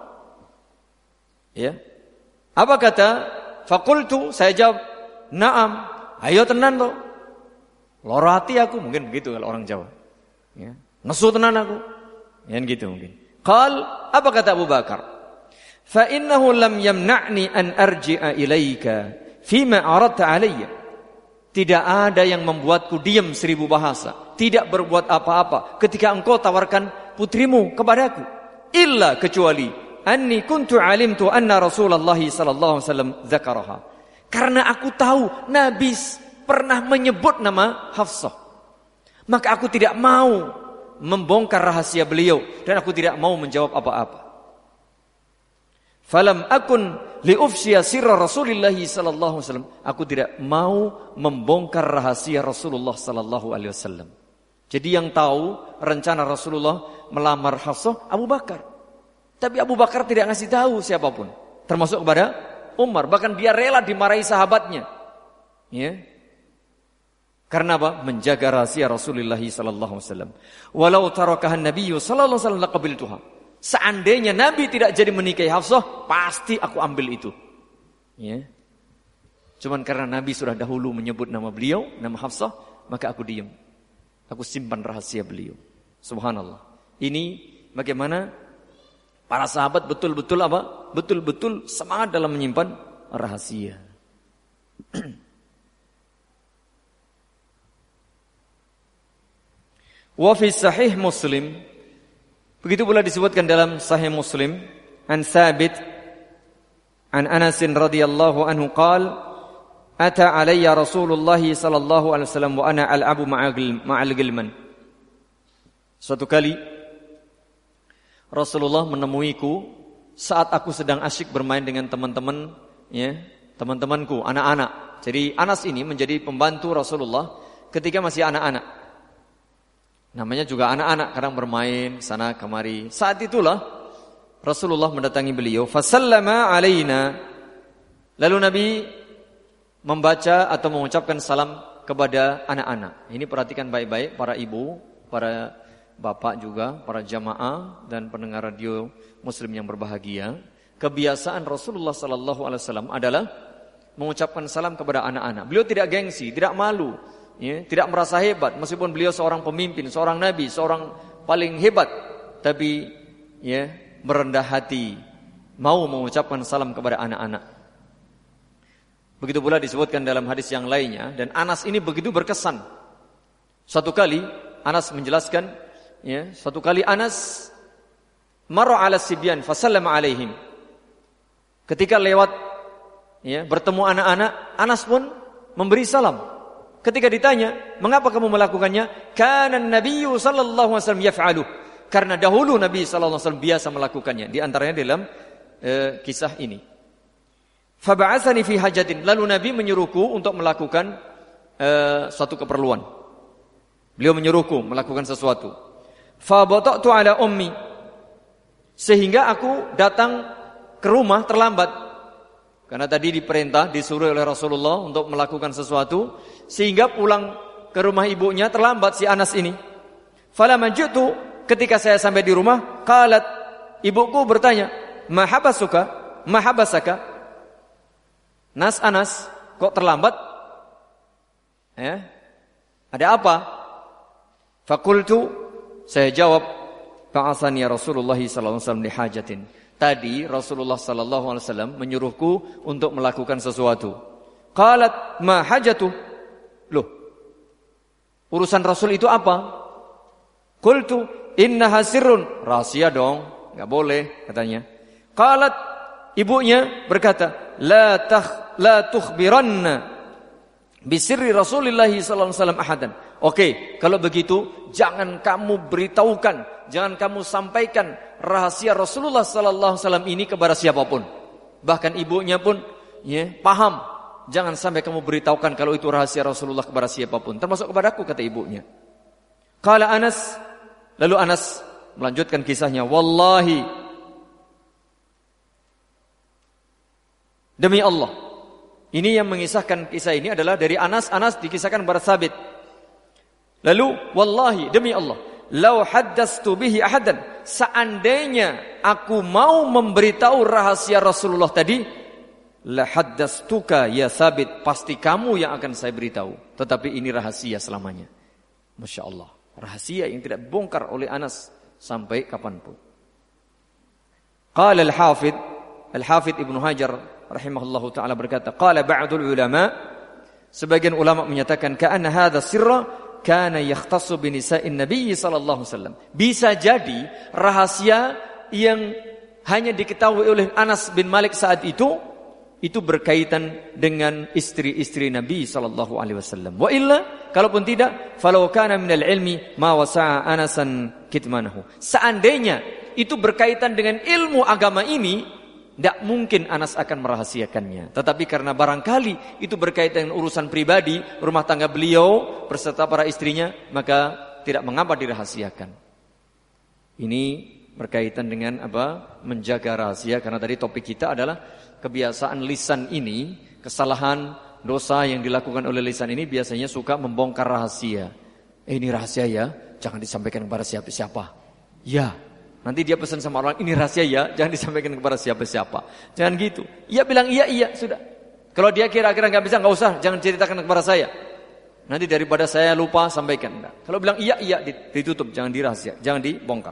Ya. Apa kata? Fakultu, saya jawab, naam, ayo tenan lo. Loro hati aku, mungkin begitu kalau orang Jawa. Ya. Nesu tenan aku. Yang gitu mungkin. Qal, apa kata Abu Bakar? Fa innahu lam yamna'ni an arji'a ilaika fima aradta alayya. Tidak ada yang membuatku diam seribu bahasa, tidak berbuat apa-apa ketika engkau tawarkan putrimu kepadaku. Illa kecuali anni kuntu alimtu anna Rasulullah sallallahu alaihi wasallam dzakaraha. Karena aku tahu Nabi pernah menyebut nama Hafsah. Maka aku tidak mau membongkar rahasia beliau dan aku tidak mau menjawab apa-apa. Falam akun liufshiya sirra Rasulillah sallallahu alaihi wasallam. Aku tidak mau membongkar rahasia Rasulullah sallallahu alaihi wasallam. Jadi yang tahu rencana Rasulullah melamar Hafsah Abu Bakar. Tapi Abu Bakar tidak ngasih tahu siapapun, termasuk kepada Umar. Bahkan dia rela dimarahi sahabatnya. Ya. Karena apa? Menjaga rahasia Rasulullah sallallahu alaihi wasallam. Walau tarakaha an-nabiy sallallahu alaihi wasallam laqabiltuha. Seandainya Nabi tidak jadi menikahi Hafsah, pasti aku ambil itu. Ya. Cuman karena Nabi sudah dahulu menyebut nama beliau, nama Hafsah, maka aku diam. Aku simpan rahasia beliau. Subhanallah. Ini bagaimana para sahabat betul-betul apa? Betul-betul semangat dalam menyimpan rahasia. Wa fi sahih Muslim, begitu pula disebutkan dalam sahih Muslim, an Thabit an Anas radhiyallahu anhu qala ata alayya Rasulullah sallallahu alaihi wasallam wa ana al'abu ma'al gilman. Suatu kali Rasulullah menemuiku saat aku sedang asyik bermain dengan teman-teman, ya, teman-temanku, anak-anak. Jadi Anas ini menjadi pembantu Rasulullah ketika masih anak-anak. Namanya juga anak-anak, kadang bermain sana kemari. Saat itulah Rasulullah mendatangi beliau, fasallama alaina. Lalu Nabi membaca atau mengucapkan salam kepada anak-anak. Ini perhatikan baik-baik para ibu, para bapak juga, para jamaah dan pendengar radio Muslim yang berbahagia. Kebiasaan Rasulullah sallallahu alaihi wasallam adalah mengucapkan salam kepada anak-anak. Beliau tidak gengsi, tidak malu. Ya, tidak merasa hebat meskipun beliau seorang pemimpin, seorang nabi, seorang paling hebat, tapi ya merendah hati, mau mengucapkan salam kepada anak-anak. Begitu pula disebutkan dalam hadis yang lainnya, dan Anas ini begitu berkesan. Suatu kali Anas menjelaskan, ya, suatu kali Anas marra 'ala sibyan fasallama 'alaihim. Ketika lewat, ya, bertemu anak-anak, Anas pun memberi salam. Ketika ditanya, mengapa kamu melakukannya? Kana an-nabiyyu sallallahu alaihi wasallam yaf'alu. Karena dahulu Nabi sallallahu alaihi wasallam biasa melakukannya. Di antaranya dalam e, kisah ini. Fa ba'atsani fi hajatin. Lalu Nabi menyuruhku untuk melakukan e, suatu keperluan. Beliau menyuruhku melakukan sesuatu. Fa bata'tu ala ummi. Sehingga aku datang ke rumah terlambat. Karena tadi diperintah, disuruh oleh Rasulullah untuk melakukan sesuatu, sehingga pulang ke rumah ibunya terlambat si Anas ini. Falamma jitu, ketika saya sampai di rumah, qalat, ibuku bertanya, "Ma habasuka? Ma habasaka?" Nas Anas, kok terlambat? Ya. Ada apa? Fakultu, saya jawab, ba'atsani Rasulullah sallallahu alaihi wasallam li hajatin. Tadi Rasulullah sallallahu alaihi wasallam menyuruhku untuk melakukan sesuatu. Qalat ma hajatu? Loh. Urusan Rasul itu apa? Qultu innaha sirrun. Rahasia dong, enggak boleh katanya. Qalat, ibunya berkata, la takh la tukhbiranna bi sirri Rasulillah sallallahu alaihi wasallam ahadan. Oke, kalau begitu jangan kamu beritahukan, jangan kamu sampaikan rahasia Rasulullah sallallahu alaihi wasallam ini kepada siapapun. Bahkan ibunya pun ya, paham. Jangan sampai kamu beritahukan kalau itu rahasia Rasulullah kepada siapapun, termasuk kepadaku, kata ibunya. Qala Anas, lalu Anas melanjutkan kisahnya, wallahi, demi Allah. Ini yang mengisahkan kisah ini adalah dari Anas. Anas dikisahkan kepada Thabit. Lalu wallahi, demi Allah, lau haddastu bihi ahadan, seandainya aku mau memberitahu rahasia Rasulullah tadi, la haddastuka ya Thabit, pasti kamu yang akan saya beritahu. Tetapi ini rahasia selamanya. Masya Allah, rahasia yang tidak dibongkar oleh Anas sampai kapanpun. Qala al-Hafidh Al-Hafidh Ibnu Hajar rahimahullahu ta'ala berkata, qala ba'dul ulama, sebagian ulama menyatakan, ka'anna hadha sirra kana yakhtassu bi nisa'in nabiy sallallahu alaihi wasallam. Bisa jadi rahasia yang hanya diketahui oleh Anas bin Malik saat itu itu berkaitan dengan istri-istri Nabi sallallahu alaihi wasallam. Wa illa, kalaupun tidak, falau kana minal ilmi ma wasa'a Anasan kitmanahu. Seandainya itu berkaitan dengan ilmu agama ini, tidak mungkin Anas akan merahasiakannya. Tetapi karena barangkali itu berkaitan dengan urusan pribadi, rumah tangga beliau beserta para istrinya, maka tidak mengapa dirahasiakan. Ini berkaitan dengan apa? Menjaga rahasia. Karena tadi topik kita adalah kebiasaan lisan ini, kesalahan dosa yang dilakukan oleh lisan ini biasanya suka membongkar rahasia. Eh ini rahasia ya, jangan disampaikan kepada siapa-siapa. Ya, nanti dia pesan sama orang, ini rahasia ya, jangan disampaikan kepada siapa-siapa. Jangan gitu. Ia bilang iya, iya, sudah. Kalau dia kira-kira gak bisa, gak usah, jangan ceritakan kepada saya. Nanti daripada saya lupa, sampaikan. Nah, kalau bilang iya, iya, ditutup, jangan dirahasia, jangan dibongkar.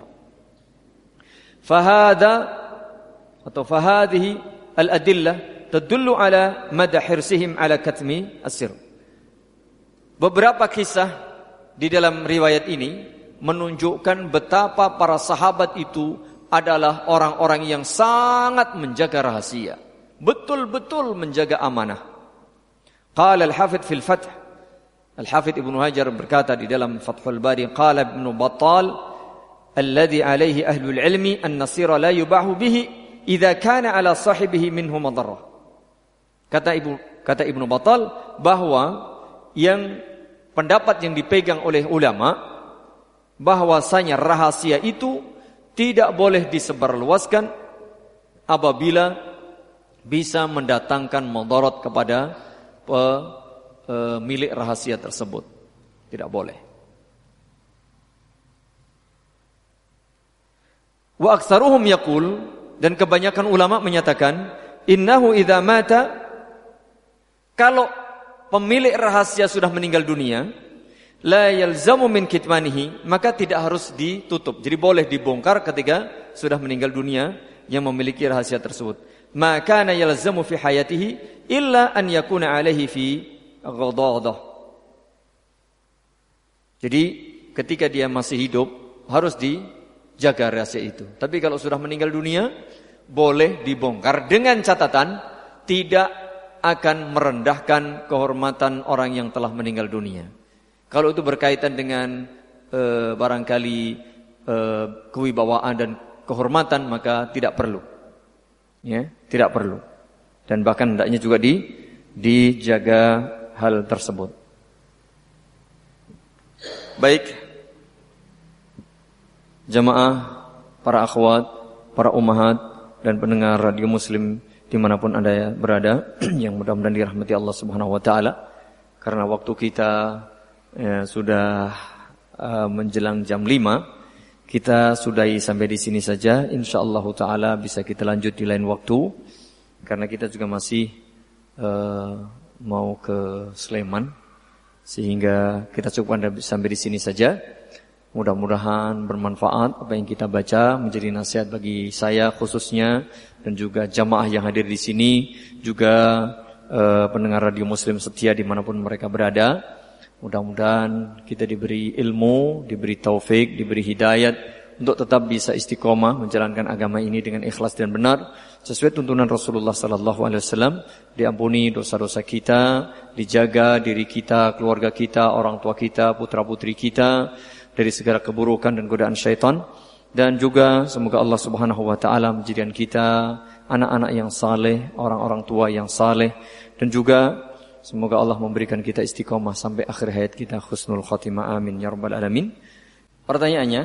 Fahada atau fahadihi al-adillah tadullu ala mada hirsihim ala katmi as-sir. Beberapa kisah di dalam riwayat ini menunjukkan betapa para sahabat itu adalah orang-orang yang sangat menjaga rahasia, betul-betul menjaga amanah. Qala al-Hafidz fil Fath, Al-Hafidz Ibnu Hajar berkata di dalam Fathul Bari, qala Ibnu Battal alladhi alaihi ahlul ilmi an-nasira la yubahu bihi idza kana ala sahibihi minhu madarrah. Kata Ibu kata Ibnu Battal bahwa yang pendapat yang dipegang oleh ulama bahwasanya rahasia itu tidak boleh disebarluaskan apabila bisa mendatangkan mudarat kepada pemilik rahasia tersebut. Tidak boleh. Wa aktsaruhum yaqul, dan kebanyakan ulama menyatakan innahu idza mata, kalau pemilik rahasia sudah meninggal dunia, la yalzamu min kitmanihi, maka tidak harus ditutup. Jadi boleh dibongkar ketika sudah meninggal dunia yang memiliki rahasia tersebut. Ma kana yalzamu fi hayatihi illa an yakuna alaihi fi ghadadah. Jadi ketika dia masih hidup harus dijaga rahasia itu. Tapi kalau sudah meninggal dunia boleh dibongkar dengan catatan tidak akan merendahkan kehormatan orang yang telah meninggal dunia. Kalau itu berkaitan dengan e, barangkali e, kewibawaan dan kehormatan, maka tidak perlu. Ya, tidak perlu. Dan bahkan hendaknya juga di dijaga hal tersebut. Baik. Jamaah, para akhwat, para ummahat dan pendengar radio Muslim dimanapun Anda berada, yang mudah-mudahan dirahmati Allah Subhanahu wa taala. Karena waktu kita ya, sudah uh, menjelang jam lima, kita sudahi sampai di sini saja. Insyaallah taala bisa kita lanjut di lain waktu, karena kita juga masih uh, mau ke Sleman, sehingga kita cukupkan sampai di sini saja. Mudah-mudahan bermanfaat apa yang kita baca, menjadi nasihat bagi saya khususnya dan juga jamaah yang hadir di sini, juga eh, pendengar radio Muslim setia dimanapun mereka berada. Mudah-mudahan kita diberi ilmu, diberi taufik, diberi hidayat untuk tetap bisa istiqomah menjalankan agama ini dengan ikhlas dan benar sesuai tuntunan Rasulullah sallallahu alaihi wasallam. Diampuni dosa-dosa kita, dijaga diri kita, keluarga kita, orang tua kita, putra-putri kita dari segala keburukan dan godaan syaitan. Dan juga semoga Allah Subhanahu wa taala menjadikan kita anak-anak yang saleh, orang-orang tua yang saleh, dan juga semoga Allah memberikan kita istiqomah sampai akhir hayat kita, husnul khatimah, amin ya rabbal alamin. Pertanyaannya,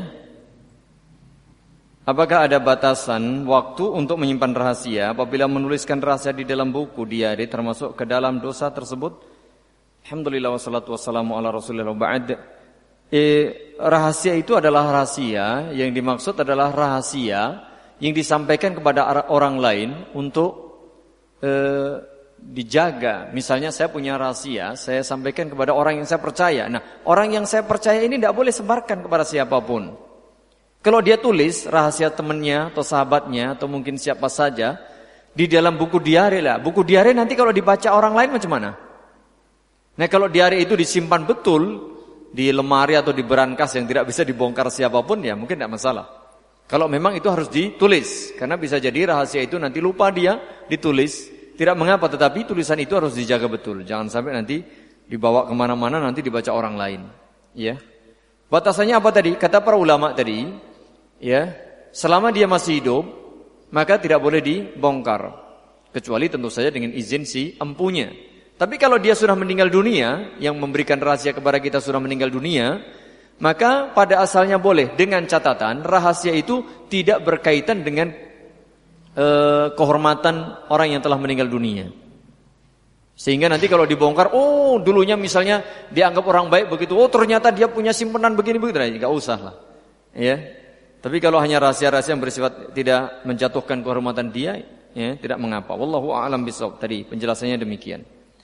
apakah ada batasan waktu untuk menyimpan rahasia apabila menuliskan rahasia di dalam buku diari termasuk ke dalam dosa tersebut? Alhamdulillah wassalatu wassalamu ala rasulillah ba'd. Eh, rahasia itu adalah rahasia, yang dimaksud adalah rahasia yang disampaikan kepada orang lain untuk eh, dijaga. Misalnya saya punya rahasia, saya sampaikan kepada orang yang saya percaya. Nah, orang yang saya percaya ini tidak boleh sebarkan kepada siapapun. Kalau dia tulis rahasia temannya atau sahabatnya atau mungkin siapa saja di dalam buku diari lah. Buku diari nanti kalau dibaca orang lain macam mana? Nah, kalau diari itu disimpan betul di lemari atau di berangkas yang tidak bisa dibongkar siapapun, ya mungkin tidak masalah. Kalau memang itu harus ditulis, karena bisa jadi rahasia itu nanti lupa dia ditulis, tidak mengapa, tetapi tulisan itu harus dijaga betul. Jangan sampai nanti dibawa kemana-mana nanti dibaca orang lain. Ya, batasannya apa tadi? Kata para ulama tadi, ya, selama dia masih hidup maka tidak boleh dibongkar, kecuali tentu saja dengan izin si empunya. Tapi kalau dia sudah meninggal dunia, yang memberikan rahasia kepada kita sudah meninggal dunia, maka pada asalnya boleh, dengan catatan rahasia itu tidak berkaitan dengan eh, kehormatan orang yang telah meninggal dunia. Sehingga nanti kalau dibongkar, oh dulunya misalnya dianggap orang baik begitu, oh ternyata dia punya simpanan begini-begitu, nah, enggak usah lah. Ya. Tapi kalau hanya rahasia-rahasia yang bersifat tidak menjatuhkan kehormatan dia, ya, tidak mengapa. Wallahu a'lam bishawab. Tadi penjelasannya demikian.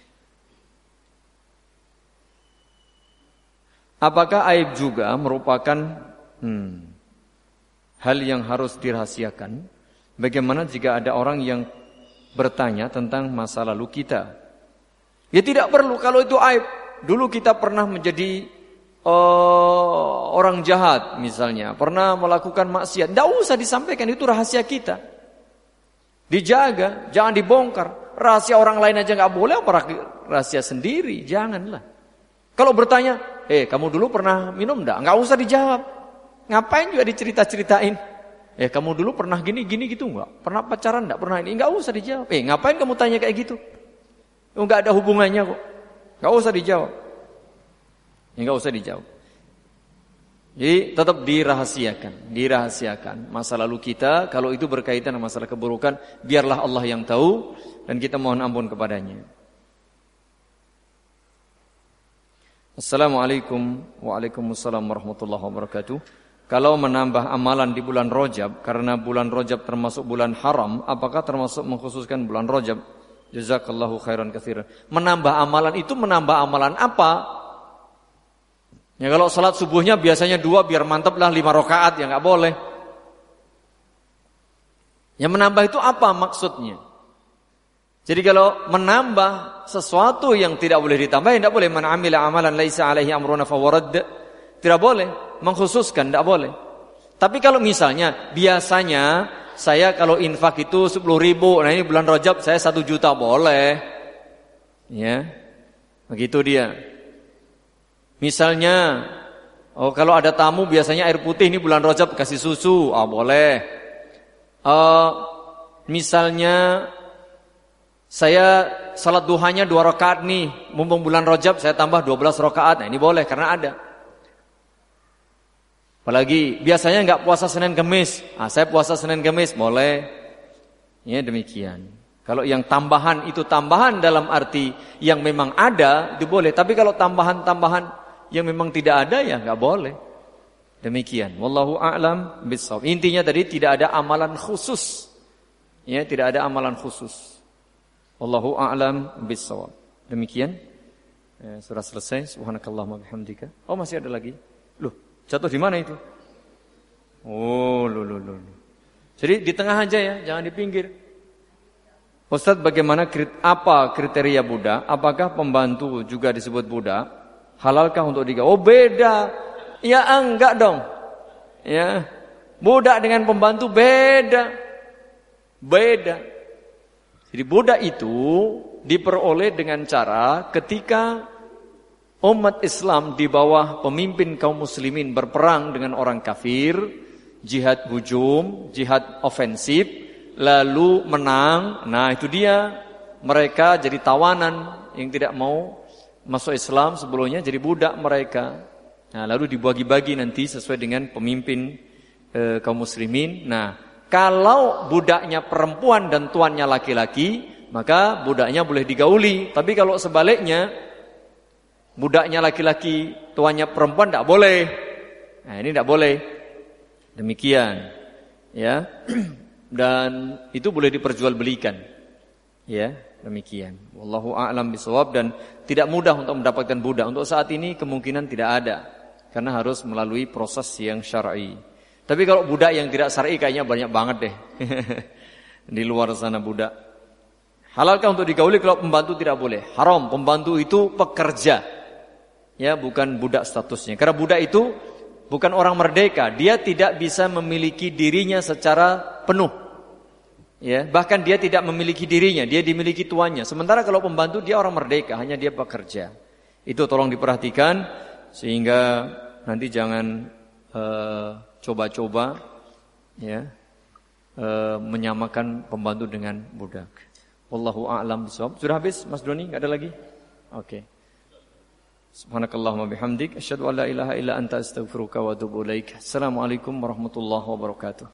Apakah aib juga merupakan hmm, hal yang harus dirahasiakan? Bagaimana jika ada orang yang bertanya tentang masa lalu kita? Ya tidak perlu kalau itu aib. Dulu kita pernah menjadi uh, orang jahat misalnya, pernah melakukan maksiat. Tidak usah disampaikan, itu rahasia kita. Dijaga, jangan dibongkar. Rahasia orang lain aja nggak boleh, apa rahasia sendiri? Janganlah. Kalau bertanya, eh kamu dulu pernah minum enggak? Enggak usah dijawab. Ngapain juga dicerita-ceritain? Eh kamu dulu pernah gini gini gitu enggak? Pernah pacaran enggak? Pernah ini? Enggak usah dijawab. Eh ngapain kamu tanya kayak gitu? Enggak ada hubungannya kok. Enggak usah dijawab. Enggak usah dijawab. Jadi tetap dirahasiakan, dirahasiakan masa lalu kita. Kalau itu berkaitan dengan masalah keburukan, biarlah Allah yang tahu dan kita mohon ampun kepadanya. Assalamualaikum waalaikumsalam warahmatullahi wabarakatuh. Kalau menambah amalan di bulan Rajab karena bulan Rajab termasuk bulan haram, apakah termasuk mengkhususkan bulan Rajab? Jazakallahu khairan katsiran. Menambah amalan itu menambah amalan apa? Ya kalau salat subuhnya biasanya dua biar mantap lah lima rakaat ya nggak boleh. Yang menambah itu apa maksudnya? Jadi kalau menambah sesuatu yang tidak boleh ditambah, tidak boleh. Man amila amalan laisa alaihi amruna fawarad. Tidak boleh. Mengkhususkan, tidak boleh. Tapi kalau misalnya, biasanya saya kalau infak itu sepuluh ribu. Nah ini bulan Rajab saya satu juta, boleh. Ya, begitu dia. Misalnya, oh kalau ada tamu biasanya air putih, ini bulan Rajab kasih susu. Ah boleh. Uh, misalnya, saya salat duhanya dua rakaat nih, mumpung bulan Rajab saya tambah dua belas rakaat. Nah ini boleh karena ada. Apalagi biasanya enggak puasa Senin Kamis. Ah saya puasa Senin Kamis, boleh. Ya demikian. Kalau yang tambahan itu tambahan dalam arti yang memang ada, itu boleh. Tapi kalau tambahan-tambahan yang memang tidak ada ya enggak boleh. Demikian. Wallahu a'lam bishawab. Intinya tadi tidak ada amalan khusus. Ya, tidak ada amalan khusus. Wallahu a'lam bishawab. Demikian. Eh, sudah selesai. Subhanakallahumma bihamdika. Oh, masih ada lagi. Loh, jatuh di mana itu? Oh, loh, loh, loh. Jadi di tengah aja ya, jangan di pinggir. Ustaz, bagaimana apa kriteria budak? Apakah pembantu juga disebut budak? Halalkah untuk digauli? Oh, beda. Ya enggak dong. Ya. Budak dengan pembantu beda. Beda. Jadi budak itu diperoleh dengan cara ketika umat Islam di bawah pemimpin kaum muslimin berperang dengan orang kafir, jihad hujum, jihad ofensif, lalu menang. Nah itu dia, mereka jadi tawanan yang tidak mau masuk Islam sebelumnya, jadi budak mereka. Nah lalu dibagi-bagi nanti sesuai dengan pemimpin e, kaum muslimin. Nah kalau budaknya perempuan dan tuannya laki-laki, maka budaknya boleh digauli. Tapi kalau sebaliknya, budaknya laki-laki, tuannya perempuan, tidak boleh. Nah ini tidak boleh. Demikian, ya. Dan itu boleh diperjualbelikan, ya. Demikian. Wallahu a'lam bishawab. Dan tidak mudah untuk mendapatkan budak. Untuk saat ini kemungkinan tidak ada, karena harus melalui proses yang syar'i. Tapi kalau budak yang tidak syar'i kayaknya banyak banget deh. Di luar sana budak. Halalkah untuk digauli? Kalau pembantu tidak boleh. Haram. Pembantu itu pekerja. Ya, bukan budak statusnya. Karena budak itu bukan orang merdeka. Dia tidak bisa memiliki dirinya secara penuh. Ya, bahkan dia tidak memiliki dirinya, dia dimiliki tuannya. Sementara kalau pembantu dia orang merdeka, hanya dia pekerja. Itu tolong diperhatikan sehingga nanti jangan uh, coba-coba ya uh, menyamakan pembantu dengan budak. Wallahu a'lam bishawab. Sudah habis Mas Doni? Enggak ada lagi? Oke. Okay. Subhanakallahumma bihamdik asyhadu an la ilaha illa anta astaghfiruka wa atubu ilaik. Assalamualaikum warahmatullahi wabarakatuh.